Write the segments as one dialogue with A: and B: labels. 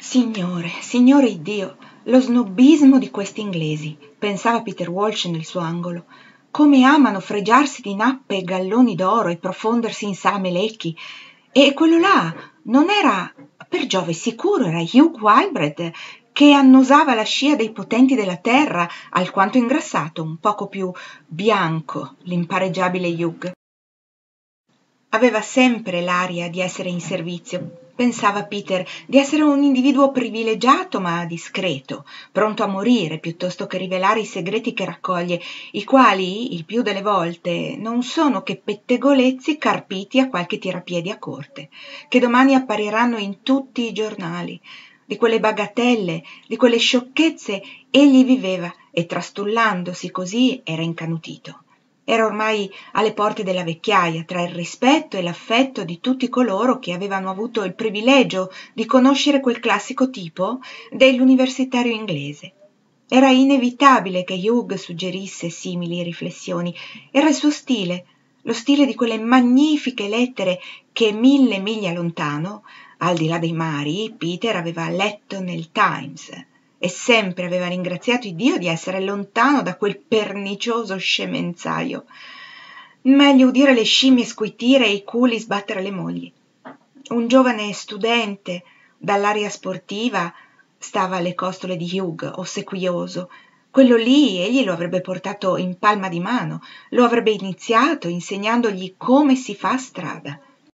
A: Signore Iddio, lo snobismo di questi inglesi, pensava Peter Walsh nel suo angolo. Come amano fregiarsi di nappe e galloni d'oro e profondersi in salamelecchi. E quello là non era, per Giove sicuro, era Hugh Whitebread, che annusava la scia dei potenti della terra, alquanto ingrassato, un poco più bianco, l'impareggiabile Hugh. Aveva sempre l'aria di essere in servizio, pensava Peter, di essere un individuo privilegiato ma discreto, pronto a morire piuttosto che rivelare i segreti che raccoglie, i quali, il più delle volte, non sono che pettegolezzi carpiti a qualche tirapiedi a corte, che domani appariranno in tutti i giornali. Di quelle bagatelle, di quelle sciocchezze egli viveva e trastullandosi così era incanutito. Era ormai alle porte della vecchiaia, tra il rispetto e l'affetto di tutti coloro che avevano avuto il privilegio di conoscere quel classico tipo dell'universitario inglese. Era inevitabile che Hugh suggerisse simili riflessioni. Era il suo stile, lo stile di quelle magnifiche lettere che 1000 miglia lontano, al di là dei mari, Peter aveva letto nel Times e sempre aveva ringraziato Iddio di essere lontano da quel pernicioso scemenzaio. Meglio udire le scimmie squitire e i culi sbattere le mogli. Un giovane studente, dall'aria sportiva, stava alle costole di Hugh, ossequioso. Quello lì egli lo avrebbe portato in palma di mano, lo avrebbe iniziato insegnandogli come si fa strada.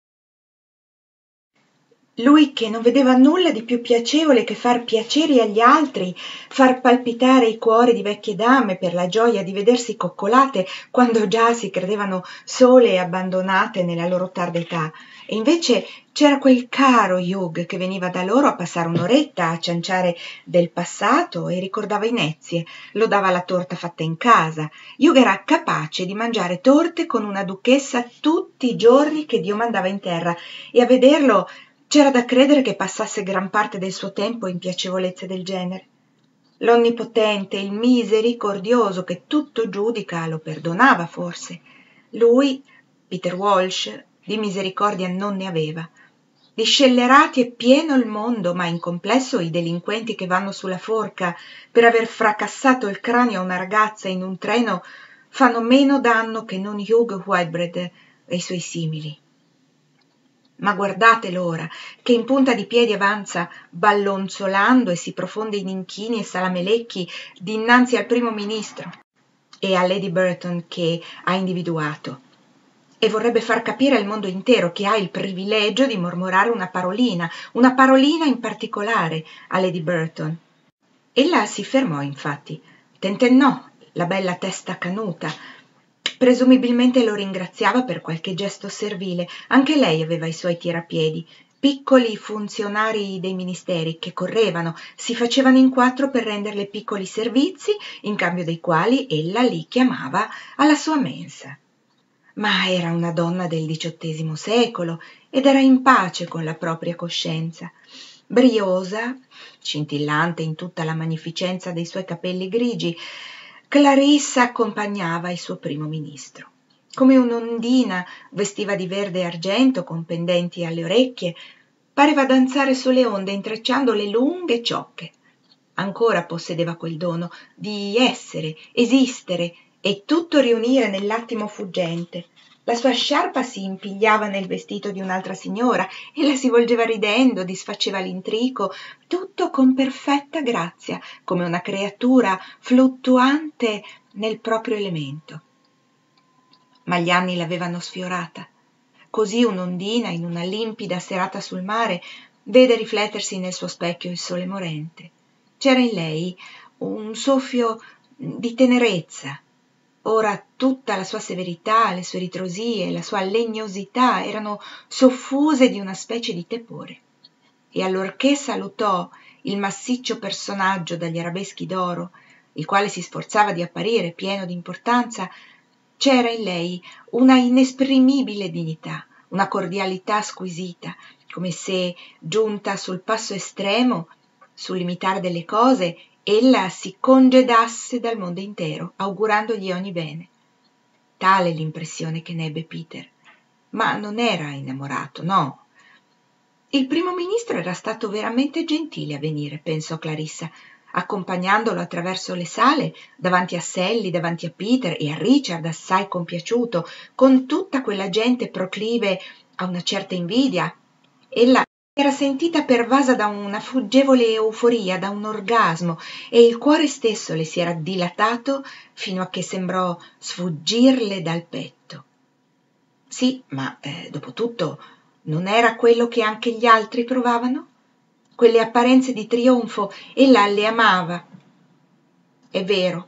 A: Lui che non vedeva nulla di più piacevole che far piacere agli altri, far palpitare i cuori di vecchie dame per la gioia di vedersi coccolate quando già si credevano sole e abbandonate nella loro tarda età. E invece c'era quel caro Hugh che veniva da loro a passare un'oretta, a cianciare del passato e ricordava inezie, lodava la torta fatta in casa. Hugh era capace di mangiare torte con una duchessa tutti i giorni che Dio mandava in terra e a vederlo c'era da credere che passasse gran parte del suo tempo in piacevolezze del genere. L'Onnipotente, il Misericordioso che tutto giudica, lo perdonava forse. Lui, Peter Walsh, di misericordia non ne aveva. Di scellerati è pieno il mondo, ma in complesso i delinquenti che vanno sulla forca per aver fracassato il cranio a una ragazza in un treno fanno meno danno che non Hugh Whitebread e i suoi simili. Ma guardate l'ora, che in punta di piedi avanza, ballonzolando e si profonde in inchini e salamelecchi dinanzi al primo ministro e a Lady Burton che ha individuato. E vorrebbe far capire al mondo intero che ha il privilegio di mormorare una parolina in particolare a Lady Burton. Ella si fermò, infatti, tentennò la bella testa canuta. Presumibilmente lo ringraziava per qualche gesto servile. Anche lei aveva i suoi tirapiedi, piccoli funzionari dei ministeri che correvano, si facevano in quattro per renderle piccoli servizi, in cambio dei quali ella li chiamava alla sua mensa. Ma era una donna del XVIII secolo ed era in pace con la propria coscienza. Briosa, scintillante in tutta la magnificenza dei suoi capelli grigi, Clarissa accompagnava il suo primo ministro. Come un'ondina vestiva di verde e argento con pendenti alle orecchie, pareva danzare sulle onde intrecciando le lunghe ciocche. Ancora possedeva quel dono di essere, esistere e tutto riunire nell'attimo fuggente. La sua sciarpa si impigliava nel vestito di un'altra signora e la si volgeva ridendo, disfaceva l'intrico, tutto con perfetta grazia, come una creatura fluttuante nel proprio elemento. Ma gli anni l'avevano sfiorata. Così un'ondina in una limpida serata sul mare vede riflettersi nel suo specchio il sole morente. C'era in lei un soffio di tenerezza. Ora tutta la sua severità, le sue ritrosie, la sua legnosità erano soffuse di una specie di tepore. E allorché salutò il massiccio personaggio dagli arabeschi d'oro, il quale si sforzava di apparire pieno d'importanza, c'era in lei una inesprimibile dignità, una cordialità squisita, come se, giunta sul passo estremo, sul limitare delle cose, ella si congedasse dal mondo intero, augurandogli ogni bene. Tale l'impressione che ne ebbe Peter. Ma non era innamorato, no. Il primo ministro era stato veramente gentile a venire, pensò Clarissa, accompagnandolo attraverso le sale, davanti a Sally, davanti a Peter e a Richard, assai compiaciuto, con tutta quella gente proclive a una certa invidia. Ella era sentita pervasa da una fuggevole euforia, da un orgasmo, e il cuore stesso le si era dilatato fino a che sembrò sfuggirle dal petto. Sì, ma dopo tutto non era quello che anche gli altri provavano? Quelle apparenze di trionfo ella le amava. È vero,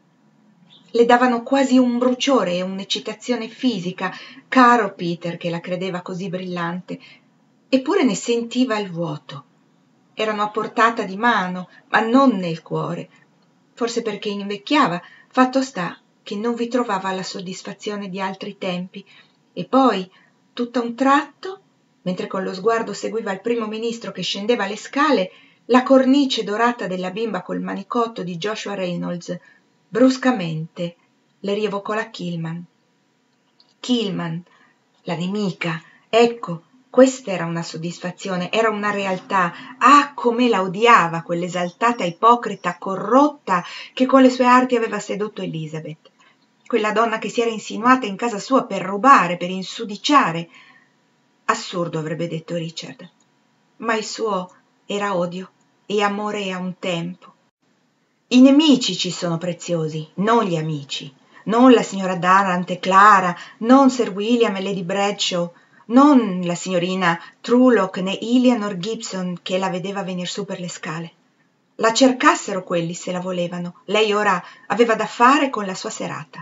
A: le davano quasi un bruciore e un'eccitazione fisica, caro Peter che la credeva così brillante, eppure ne sentiva il vuoto. Erano a portata di mano, ma non nel cuore. Forse perché invecchiava, fatto sta che non vi trovava la soddisfazione di altri tempi. E poi, tutto a un tratto, mentre con lo sguardo seguiva il primo ministro che scendeva le scale, la cornice dorata della bimba col manicotto di Joshua Reynolds bruscamente le rievocò la Killman. Killman, la nemica, ecco, questa era una soddisfazione, era una realtà. Ah, come la odiava quell'esaltata ipocrita corrotta che con le sue arti aveva sedotto Elizabeth. Quella donna che si era insinuata in casa sua per rubare, per insudiciare. Assurdo, avrebbe detto Richard, ma il suo era odio e amore a un tempo. I nemici ci sono preziosi, non gli amici, non la signora Darrant e Clara, non Sir William e Lady Bradshaw, non la signorina Trulock né Eleanor Gibson che la vedeva venir su per le scale. La cercassero quelli se la volevano, lei ora aveva da fare con la sua serata.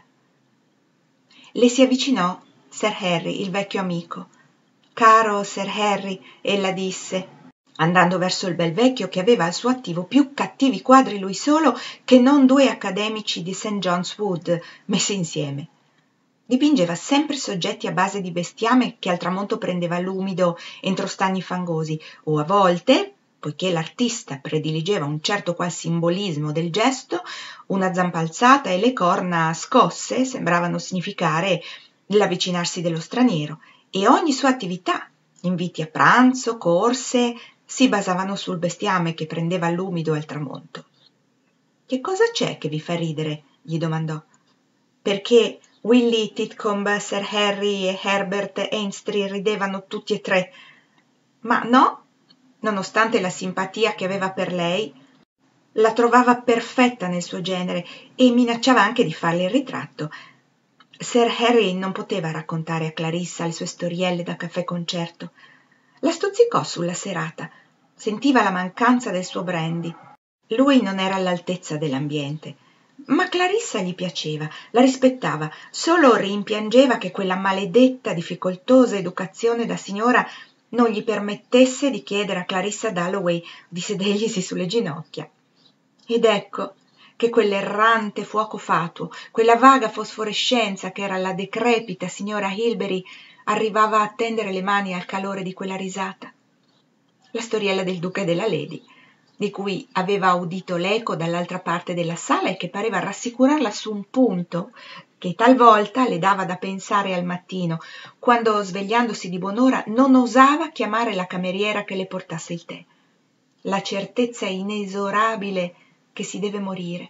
A: Le si avvicinò Sir Harry, il vecchio amico. «Caro Sir Harry», ella disse, andando verso il bel vecchio che aveva al suo attivo più cattivi quadri lui solo che non 2 accademici di St. John's Wood messi insieme. Dipingeva sempre soggetti a base di bestiame che al tramonto prendeva l'umido entro stagni fangosi, o a volte, poiché l'artista prediligeva un certo qual simbolismo del gesto, una zampa alzata e le corna scosse sembravano significare l'avvicinarsi dello straniero, e ogni sua attività, inviti a pranzo, corse, si basavano sul bestiame che prendeva l'umido al tramonto. «Che cosa c'è che vi fa ridere?» gli domandò. Perché Willy Titcomb, Sir Harry e Herbert Ainstree ridevano tutti e 3. Ma no, nonostante la simpatia che aveva per lei, la trovava perfetta nel suo genere e minacciava anche di farle il ritratto. Sir Harry non poteva raccontare a Clarissa le sue storielle da caffè-concerto. La stuzzicò sulla serata. Sentiva la mancanza del suo brandy. Lui non era all'altezza dell'ambiente. Ma Clarissa gli piaceva, la rispettava, solo rimpiangeva che quella maledetta, difficoltosa educazione da signora non gli permettesse di chiedere a Clarissa Dalloway di sederglisi sulle ginocchia. Ed ecco che quell'errante fuoco fatuo, quella vaga fosforescenza che era la decrepita signora Hilbery, arrivava a tendere le mani al calore di quella risata. La storiella del duca e della lady, di cui aveva udito l'eco dall'altra parte della sala e che pareva rassicurarla su un punto che talvolta le dava da pensare al mattino, quando, svegliandosi di buon'ora, non osava chiamare la cameriera che le portasse il tè. La certezza inesorabile che si deve morire.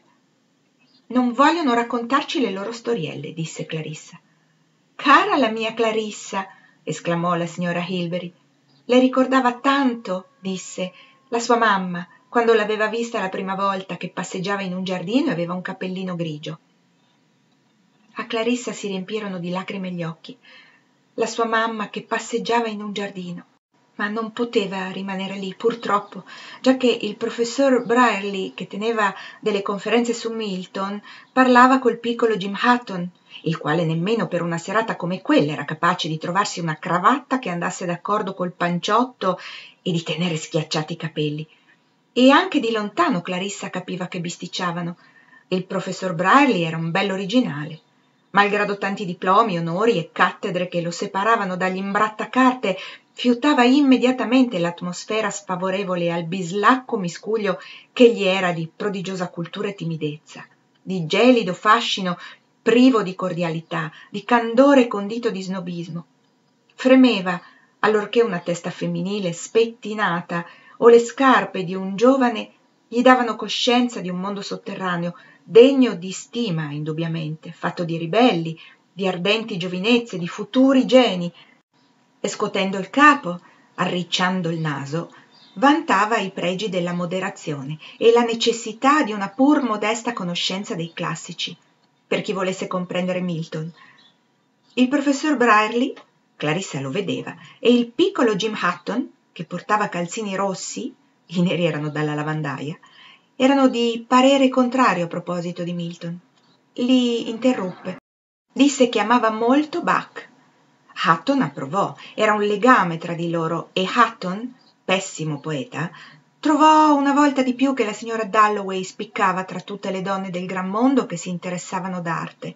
A: «Non vogliono raccontarci le loro storielle», disse Clarissa. «Cara la mia Clarissa», esclamò la signora Hilbery. «Le ricordava tanto», disse, «la sua mamma, quando l'aveva vista la prima volta che passeggiava in un giardino e aveva un cappellino grigio». A Clarissa si riempirono di lacrime gli occhi. La sua mamma che passeggiava in un giardino. Ma non poteva rimanere lì, purtroppo, giacché il professor Brierly, che teneva delle conferenze su Milton, parlava col piccolo Jim Hutton, il quale nemmeno per una serata come quella era capace di trovarsi una cravatta che andasse d'accordo col panciotto e di tenere schiacciati i capelli. E anche di lontano Clarissa capiva che bisticciavano. Il professor Brierly era un bell'originale. Malgrado tanti diplomi, onori e cattedre che lo separavano dagli imbrattacarte, fiutava immediatamente l'atmosfera sfavorevole al bislacco miscuglio che gli era di prodigiosa cultura e timidezza, di gelido fascino privo di cordialità, di candore condito di snobismo. Fremeva allorché una testa femminile spettinata o le scarpe di un giovane gli davano coscienza di un mondo sotterraneo, degno di stima indubbiamente, fatto di ribelli, di ardenti giovinezze, di futuri geni, e scotendo il capo, arricciando il naso, vantava i pregi della moderazione e la necessità di una pur modesta conoscenza dei classici, per chi volesse comprendere Milton. Il professor Brierly, Clarissa lo vedeva, e il piccolo Jim Hutton, che portava calzini rossi, i neri erano dalla lavandaia, erano di parere contrario a proposito di Milton. Li interruppe. Disse che amava molto Bach. Hutton approvò, era un legame tra di loro, e Hutton, pessimo poeta, trovò una volta di più che la signora Dalloway spiccava tra tutte le donne del gran mondo che si interessavano d'arte.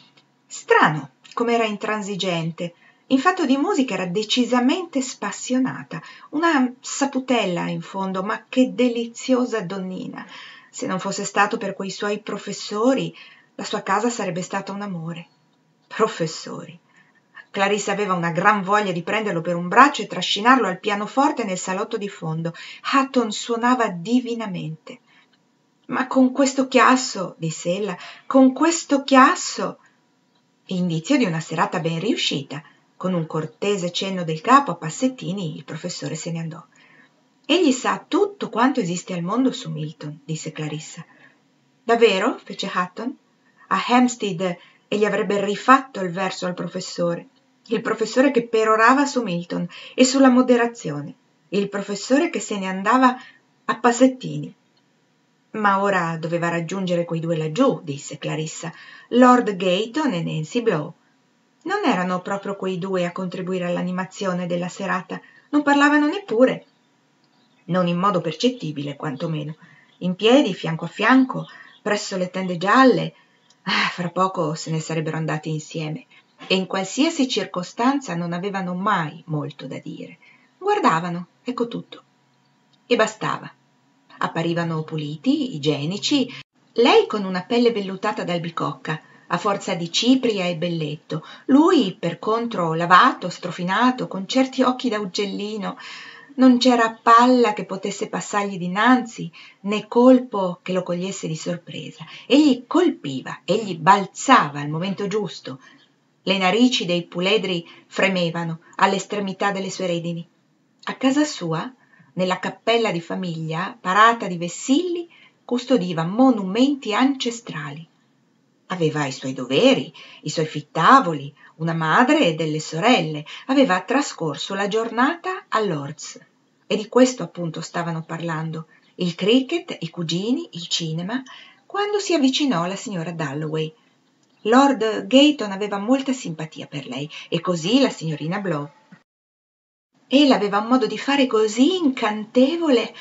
A: Strano com'era intransigente, in fatto di musica era decisamente spassionata, una saputella in fondo, ma che deliziosa donnina. Se non fosse stato per quei suoi professori, la sua casa sarebbe stata un amore. Professori. Clarissa aveva una gran voglia di prenderlo per un braccio e trascinarlo al pianoforte nel salotto di fondo. Hutton suonava divinamente. «Ma con questo chiasso», disse ella, «con questo chiasso!» Indizio di una serata ben riuscita. Con un cortese cenno del capo a passettini, il professore se ne andò. «Egli sa tutto quanto esiste al mondo su Milton», disse Clarissa. «Davvero?» fece Hutton. A Hampstead egli avrebbe rifatto il verso al professore. Il professore che perorava su Milton e sulla moderazione. Il professore che se ne andava a passettini. «Ma ora doveva raggiungere quei due laggiù», disse Clarissa, «Lord Gayton e Nancy Blow. Non erano proprio quei due a contribuire all'animazione della serata, non parlavano neppure, non in modo percettibile quantomeno, in piedi, fianco a fianco, presso le tende gialle. Fra poco se ne sarebbero andati insieme, e in qualsiasi circostanza non avevano mai molto da dire. Guardavano, ecco tutto. E bastava. Apparivano puliti, igienici, lei con una pelle vellutata d'albicocca, a forza di cipria e belletto, lui per contro lavato, strofinato, con certi occhi da uccellino. Non c'era palla che potesse passargli dinanzi, né colpo che lo cogliesse di sorpresa. Egli colpiva, egli balzava al momento giusto. Le narici dei puledri fremevano all'estremità delle sue redini. A casa sua, nella cappella di famiglia, parata di vessilli, custodiva monumenti ancestrali. Aveva i suoi doveri, i suoi fittavoli, una madre e delle sorelle. Aveva trascorso la giornata a Lord's. E di questo appunto stavano parlando. Il cricket, i cugini, il cinema, quando si avvicinò la signora Dalloway. Lord Gayton aveva molta simpatia per lei, e così la signorina Blow. Ella aveva un modo di fare così incantevole.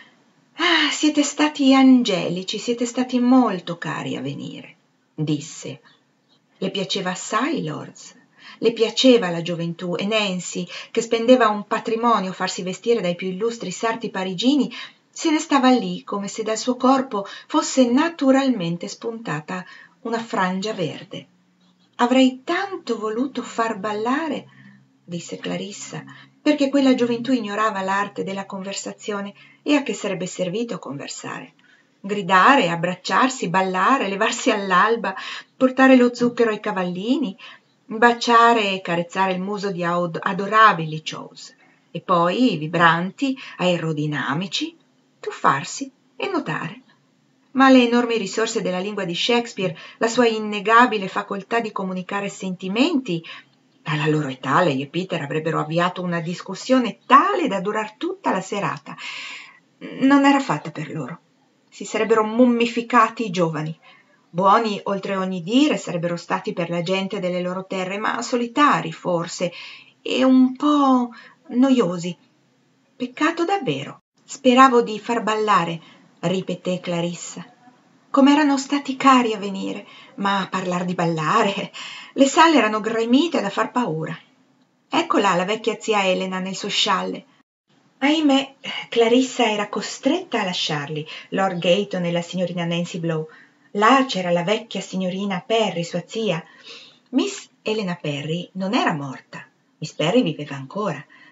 A: Siete stati angelici, siete stati molto cari a venire, disse. Le piaceva assai Lord's, le piaceva la gioventù, e Nancy, che spendeva un patrimonio a farsi vestire dai più illustri sarti parigini, se ne stava lì come se dal suo corpo fosse naturalmente spuntata una frangia verde. «Avrei tanto voluto far ballare», disse Clarissa, perché quella gioventù ignorava l'arte della conversazione, e a che sarebbe servito conversare? Gridare, abbracciarsi, ballare, levarsi all'alba, portare lo zucchero ai cavallini, baciare e carezzare il muso di adorabili chose, e poi, vibranti, aerodinamici, tuffarsi e nuotare. Ma le enormi risorse della lingua di Shakespeare, la sua innegabile facoltà di comunicare sentimenti, alla loro età lei e Peter avrebbero avviato una discussione tale da durar tutta la serata. Non era fatta per loro. Si sarebbero mummificati i giovani. Buoni oltre ogni dire sarebbero stati per la gente delle loro terre, ma solitari forse, e un po' noiosi. Peccato davvero. Speravo di far ballare, ripeté Clarissa. Com'erano stati cari a venire, ma a parlar di ballare, le sale erano gremite da far paura. Eccola la vecchia zia Elena nel suo scialle. Ahimè, Clarissa era costretta a lasciarli, Lord Gayton e la signorina Nancy Blow. Là c'era la vecchia signorina Perry, sua zia. Miss Elena Perry non era morta. Miss Perry viveva ancora.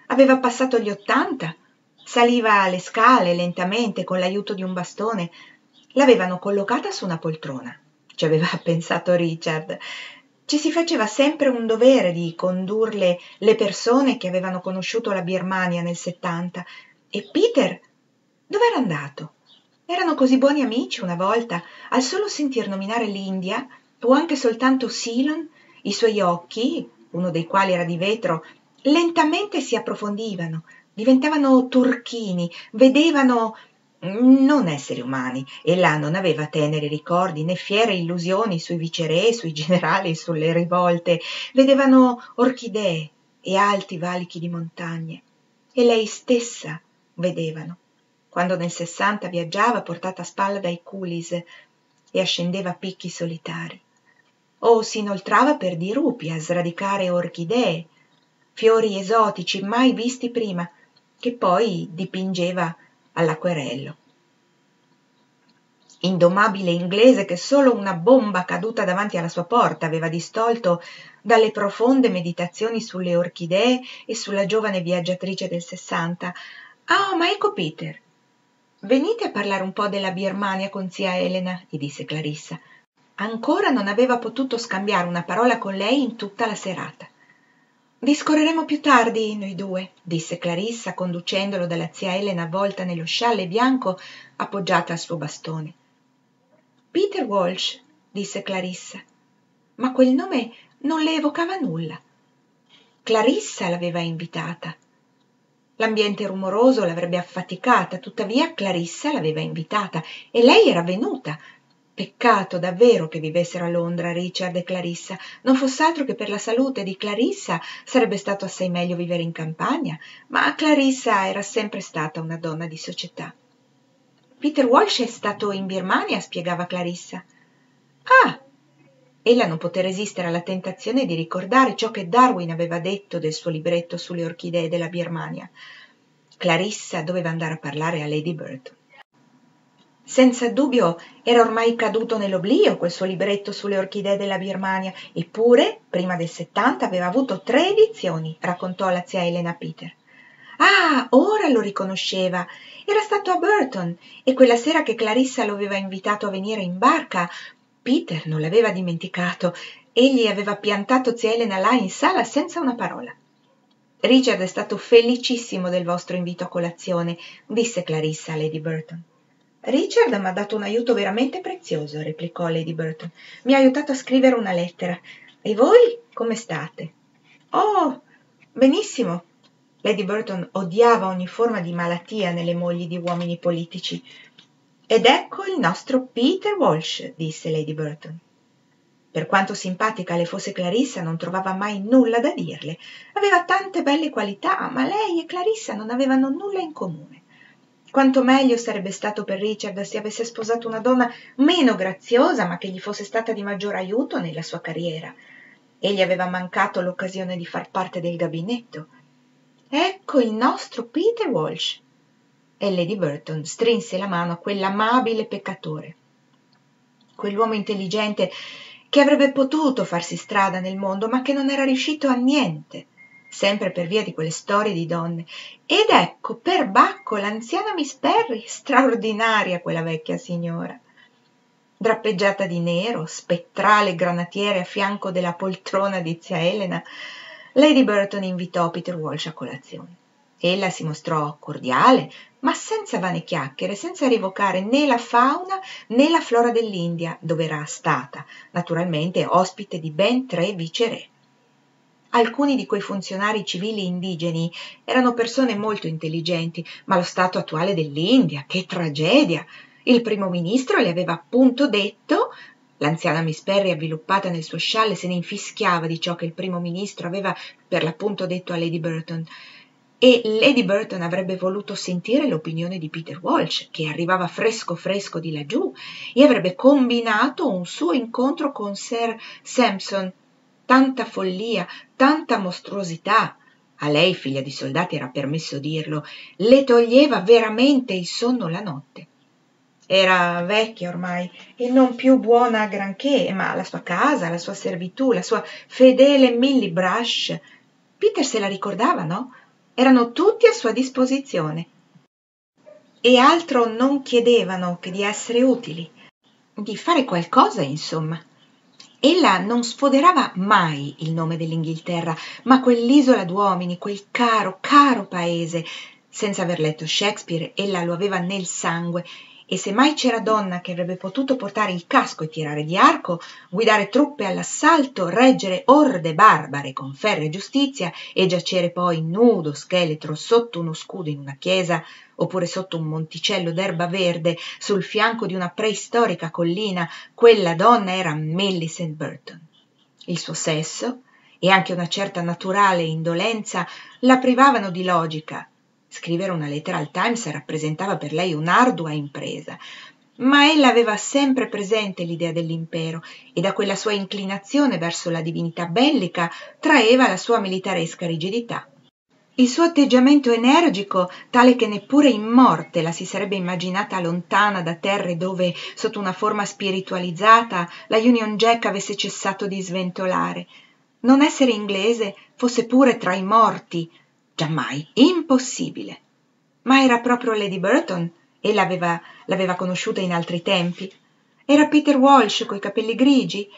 A: Aveva passato gli 80, saliva le scale lentamente con l'aiuto di un bastone. L'avevano collocata su una poltrona. Ci aveva pensato Richard. Ci si faceva sempre un dovere di condurle le persone che avevano conosciuto la Birmania nel 70. E Peter dov'era andato? Erano così buoni amici una volta, al solo sentir nominare l'India, o anche soltanto Ceylon, i suoi occhi, uno dei quali era di vetro, lentamente si approfondivano, diventavano turchini, vedevano non esseri umani. Ella non aveva teneri ricordi né fiere illusioni sui viceré, sui generali, sulle rivolte. Vedevano orchidee e alti valichi di montagne. E lei stessa vedevano, quando nel 60 viaggiava portata a spalla dai coolies e ascendeva picchi solitari. O si inoltrava per dirupi a sradicare orchidee, fiori esotici mai visti prima, che poi dipingeva all'acquerello. Indomabile inglese che solo una bomba caduta davanti alla sua porta aveva distolto dalle profonde meditazioni sulle orchidee e sulla giovane viaggiatrice del 60. «Ah, ma ecco Peter! Venite a parlare un po' della Birmania con zia Elena», gli disse Clarissa. Ancora non aveva potuto scambiare una parola con lei in tutta la serata. «Discorreremo più tardi, noi due», disse Clarissa, conducendolo dalla zia Elena avvolta nello scialle bianco appoggiata al suo bastone. «Peter Walsh», disse Clarissa, ma quel nome non le evocava nulla. Clarissa l'aveva invitata. L'ambiente rumoroso l'avrebbe affaticata, tuttavia Clarissa l'aveva invitata e lei era venuta. Peccato davvero che vivessero a Londra Richard e Clarissa, non foss'altro che per la salute di Clarissa sarebbe stato assai meglio vivere in campagna, ma Clarissa era sempre stata una donna di società. «Peter Walsh è stato in Birmania», spiegava Clarissa. «Ah!» Ella non poté resistere alla tentazione di ricordare ciò che Darwin aveva detto del suo libretto sulle orchidee della Birmania. Clarissa doveva andare a parlare a Lady Burton. Senza dubbio era ormai caduto nell'oblio quel suo libretto sulle orchidee della Birmania, eppure prima del 70 aveva avuto 3 edizioni, raccontò la zia Elena Peter. Ah, ora lo riconosceva. Era stato a Burton e quella sera che Clarissa lo aveva invitato a venire in barca, Peter non l'aveva dimenticato. Egli aveva piantato zia Elena là in sala senza una parola. «Richard è stato felicissimo del vostro invito a colazione», disse Clarissa a Lady Burton. «Richard m'ha dato un aiuto veramente prezioso», replicò Lady Burton. «Mi ha aiutato a scrivere una lettera. E voi come state?» «Oh, benissimo». Lady Burton odiava ogni forma di malattia nelle mogli di uomini politici. «Ed ecco il nostro Peter Walsh», disse Lady Burton. Per quanto simpatica le fosse Clarissa, non trovava mai nulla da dirle. Aveva tante belle qualità, ma lei e Clarissa non avevano nulla in comune. Quanto meglio sarebbe stato per Richard se avesse sposato una donna meno graziosa, ma che gli fosse stata di maggior aiuto nella sua carriera. Egli aveva mancato l'occasione di far parte del gabinetto. «Ecco il nostro Peter Walsh», e Lady Burton strinse la mano a quell'amabile peccatore, quell'uomo intelligente che avrebbe potuto farsi strada nel mondo, ma che non era riuscito a niente, sempre per via di quelle storie di donne. Ed ecco, per bacco, l'anziana Miss Perry, straordinaria quella vecchia signora. Drappeggiata di nero, spettrale granatiere a fianco della poltrona di zia Elena, Lady Burton invitò Peter Walsh a colazione. Ella si mostrò cordiale, ma senza vane chiacchiere, senza rievocare né la fauna né la flora dell'India, dove era stata, naturalmente, ospite di ben 3 viceré. Alcuni di quei funzionari civili indigeni erano persone molto intelligenti, ma lo stato attuale dell'India, che tragedia! Il primo ministro le aveva appunto detto. L'anziana Miss Perry, avviluppata nel suo scialle, se ne infischiava di ciò che il primo ministro aveva per l'appunto detto a Lady Burton. E Lady Burton avrebbe voluto sentire l'opinione di Peter Walsh, che arrivava fresco fresco di laggiù, e avrebbe combinato un suo incontro con Sir Sampson. Tanta follia, tanta mostruosità. A lei, figlia di soldati, era permesso dirlo, le toglieva veramente il sonno la notte. Era vecchia ormai e non più buona a granché, ma la sua casa, la sua servitù, la sua fedele Millie Brush. Peter se la ricordava, no? erano tutti a sua disposizione e altro non chiedevano che di essere utili, di fare qualcosa, insomma. Ella non sfoderava mai il nome dell'Inghilterra, ma quell'isola d'uomini, quel caro, caro paese. Senza aver letto Shakespeare, ella lo aveva nel sangue, e se mai c'era donna che avrebbe potuto portare il casco e tirare di arco, guidare truppe all'assalto, reggere orde barbare con ferra e giustizia e giacere poi nudo scheletro sotto uno scudo in una chiesa, oppure sotto un monticello d'erba verde sul fianco di una preistorica collina, quella donna era Millicent Burton. Il suo sesso e anche una certa naturale indolenza la privavano di logica. Scrivere una lettera al Times rappresentava per lei un'ardua impresa, ma ella aveva sempre presente l'idea dell'impero e da quella sua inclinazione verso la divinità bellica traeva la sua militaresca rigidità. Il suo atteggiamento energico, tale che neppure in morte la si sarebbe immaginata lontana da terre dove, sotto una forma spiritualizzata, la Union Jack avesse cessato di sventolare. Non essere inglese fosse pure tra i morti. Giammai, impossibile. Ma era proprio Lady Burton e l'aveva conosciuta in altri tempi. Era Peter Walsh coi capelli grigi.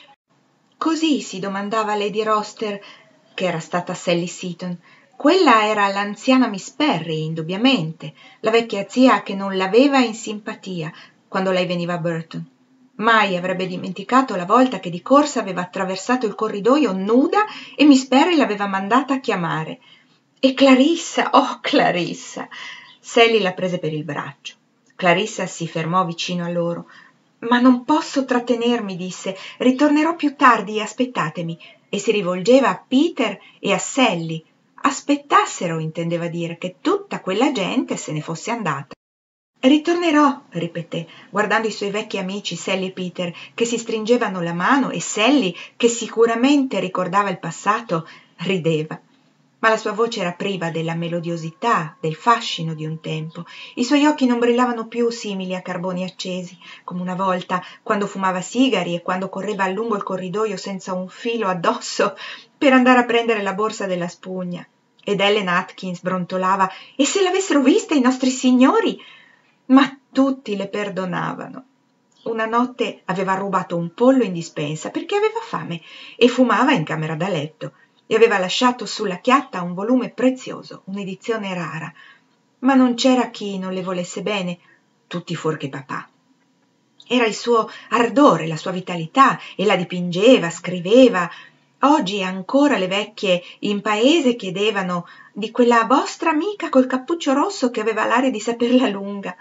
A: Così si domandava Lady Roster, che era stata Sally Seton. Quella era l'anziana Miss Perry, indubbiamente, la vecchia zia che non l'aveva in simpatia quando lei veniva a Burton. Mai avrebbe dimenticato la volta che di corsa aveva attraversato il corridoio nuda e Miss Perry l'aveva mandata a chiamare. E Clarissa, oh Clarissa! Sally la prese per il braccio. Clarissa si fermò vicino a loro. «Ma non posso trattenermi», disse, «ritornerò più tardi, aspettatemi», e si rivolgeva a Peter e a Sally. Aspettassero, intendeva dire, che tutta quella gente se ne fosse andata. «Ritornerò», ripeté, guardando i suoi vecchi amici Sally e Peter, che si stringevano la mano, e Sally, che sicuramente ricordava il passato, rideva. Ma la sua voce era priva della melodiosità, del fascino di un tempo. I suoi occhi non brillavano più simili a carboni accesi, come una volta, quando fumava sigari e quando correva a lungo il corridoio senza un filo addosso per andare a prendere la borsa della spugna. Ed Ellen Atkins brontolava: «E se l'avessero vista i nostri signori?» Ma tutti le perdonavano. Una notte aveva rubato un pollo in dispensa perché aveva fame e fumava in camera da letto e aveva lasciato sulla chiatta un volume prezioso, un'edizione rara, ma non c'era chi non le volesse bene, tutti fuorché papà. Era il suo ardore, la sua vitalità, e la dipingeva, scriveva. Oggi ancora le vecchie in paese chiedevano di quella vostra amica col cappuccio rosso che aveva l'aria di saperla lunga.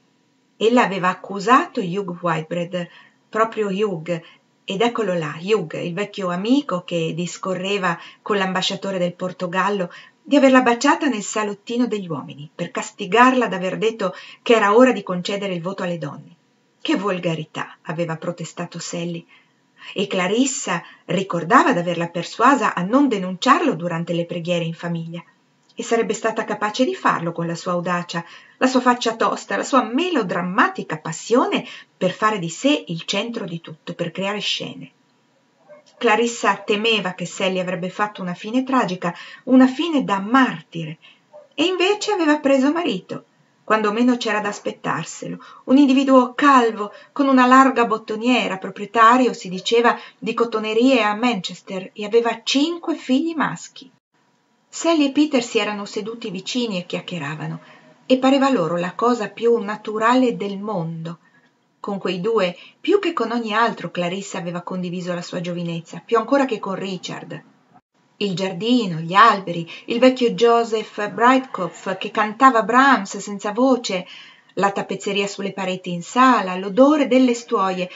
A: Ella aveva accusato Hugh Whitebread, proprio Hugh, ed eccolo là, Hugh, il vecchio amico che discorreva con l'ambasciatore del Portogallo, di averla baciata nel salottino degli uomini, per castigarla d'aver detto che era ora di concedere il voto alle donne. Che volgarità, aveva protestato Sally. E Clarissa ricordava d'averla persuasa a non denunciarlo durante le preghiere in famiglia. E sarebbe stata capace di farlo con la sua audacia, la sua faccia tosta, la sua melodrammatica passione per fare di sé il centro di tutto, per creare scene. Clarissa temeva che Sally avrebbe fatto una fine tragica, una fine da martire, e invece aveva preso marito, quando meno c'era da aspettarselo, un individuo calvo, con una larga bottoniera, proprietario, si diceva, di cottonerie a Manchester, e aveva 5 figli maschi. Sally e Peter si erano seduti vicini e chiacchieravano, e pareva loro la cosa più naturale del mondo. Con quei due, più che con ogni altro, Clarissa aveva condiviso la sua giovinezza, più ancora che con Richard. Il giardino, gli alberi, il vecchio Joseph Breitkopf che cantava Brahms senza voce, la tappezzeria sulle pareti in sala, l'odore delle stuoie.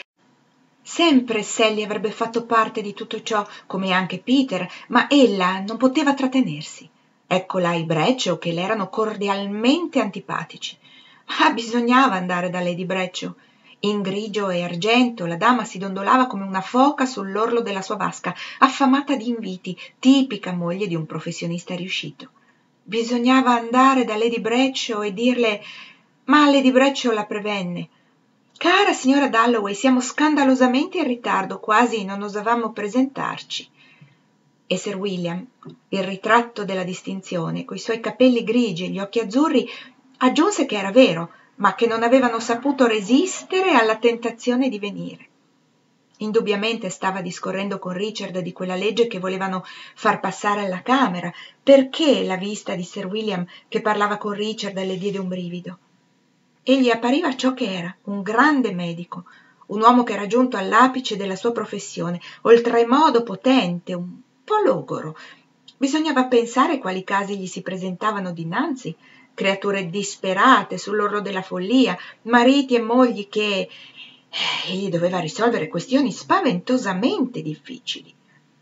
A: Sempre Sally avrebbe fatto parte di tutto ciò, come anche Peter, ma ella non poteva trattenersi. Eccola i Bradshaw che le erano cordialmente antipatici. Ma bisognava andare da Lady Bradshaw. In grigio e argento la dama si dondolava come una foca sull'orlo della sua vasca, affamata di inviti, tipica moglie di un professionista riuscito. Bisognava andare da Lady Bradshaw e dirle, ma Lady Bradshaw la prevenne: «Cara signora Dalloway, siamo scandalosamente in ritardo, quasi non osavamo presentarci». E Sir William, il ritratto della distinzione, coi suoi capelli grigi e gli occhi azzurri, aggiunse che era vero, ma che non avevano saputo resistere alla tentazione di venire. Indubbiamente stava discorrendo con Richard di quella legge che volevano far passare alla Camera, perché la vista di Sir William che parlava con Richard le diede un brivido. Egli appariva ciò che era, un grande medico, un uomo che era giunto all'apice della sua professione, oltremodo potente, un po' logoro. Bisognava pensare quali casi gli si presentavano dinanzi, creature disperate sull'orlo della follia, mariti e mogli che egli doveva risolvere questioni spaventosamente difficili.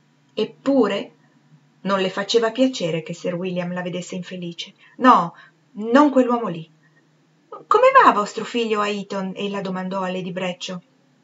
A: Eppure non le faceva piacere che Sir William la vedesse infelice. No, non quell'uomo lì. «Come va vostro figlio a Eton?» ella domandò a Lady Bradshaw.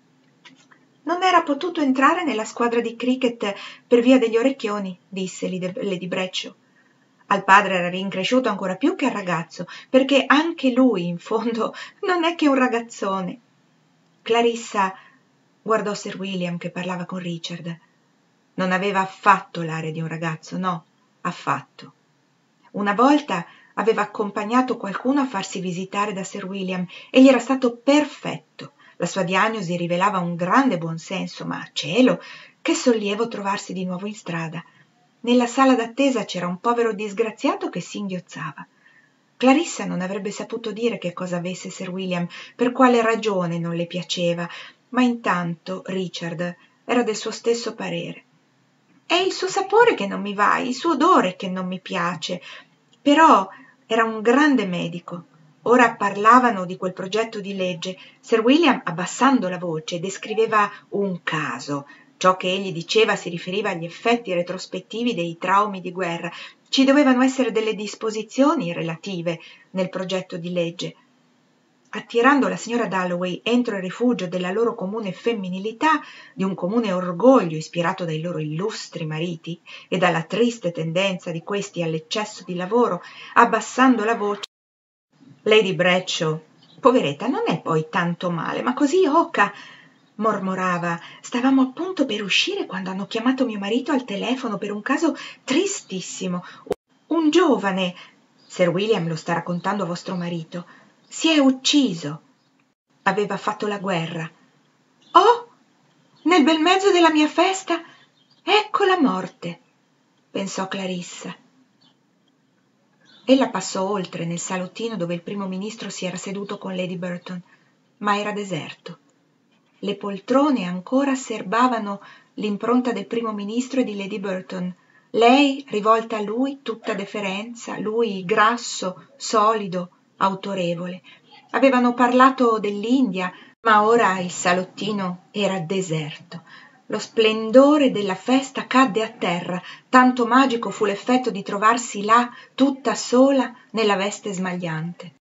A: «Non era potuto entrare nella squadra di cricket per via degli orecchioni», disse Lady Bradshaw. Al padre era rincresciuto ancora più che al ragazzo, perché anche lui, in fondo, non è che un ragazzone. Clarissa guardò Sir William che parlava con Richard. Non aveva affatto l'aria di un ragazzo, no, affatto. Una volta aveva accompagnato qualcuno a farsi visitare da Sir William e gli era stato perfetto. La sua diagnosi rivelava un grande buonsenso, ma cielo, che sollievo trovarsi di nuovo in strada. Nella sala d'attesa c'era un povero disgraziato che singhiozzava. Clarissa non avrebbe saputo dire che cosa avesse Sir William, per quale ragione non le piaceva, ma intanto Richard era del suo stesso parere. «È il suo sapore che non mi va, il suo odore che non mi piace», però era un grande medico. Ora parlavano di quel progetto di legge. Sir William, abbassando la voce, descriveva un caso. Ciò che egli diceva si riferiva agli effetti retrospettivi dei traumi di guerra. Ci dovevano essere delle disposizioni relative nel progetto di legge. Attirando la signora Dalloway entro il rifugio della loro comune femminilità, di un comune orgoglio ispirato dai loro illustri mariti e dalla triste tendenza di questi all'eccesso di lavoro, abbassando la voce, Lady Bradshaw, poveretta, non è poi tanto male, ma così oca, mormorava. Stavamo appunto per uscire quando hanno chiamato mio marito al telefono per un caso tristissimo. Un giovane, Sir William lo sta raccontando a vostro marito, si è ucciso. Aveva fatto la guerra. Oh, nel bel mezzo della mia festa? Ecco la morte, pensò Clarissa. Ella passò oltre nel salottino dove il primo ministro si era seduto con Lady Burton, ma era deserto. Le poltrone ancora serbavano l'impronta del primo ministro e di Lady Burton, lei rivolta a lui tutta deferenza, lui grasso, solido, autorevole. Avevano parlato dell'India, ma ora il salottino era deserto. Lo splendore della festa cadde a terra, tanto magico fu l'effetto di trovarsi là tutta sola nella veste smagliante.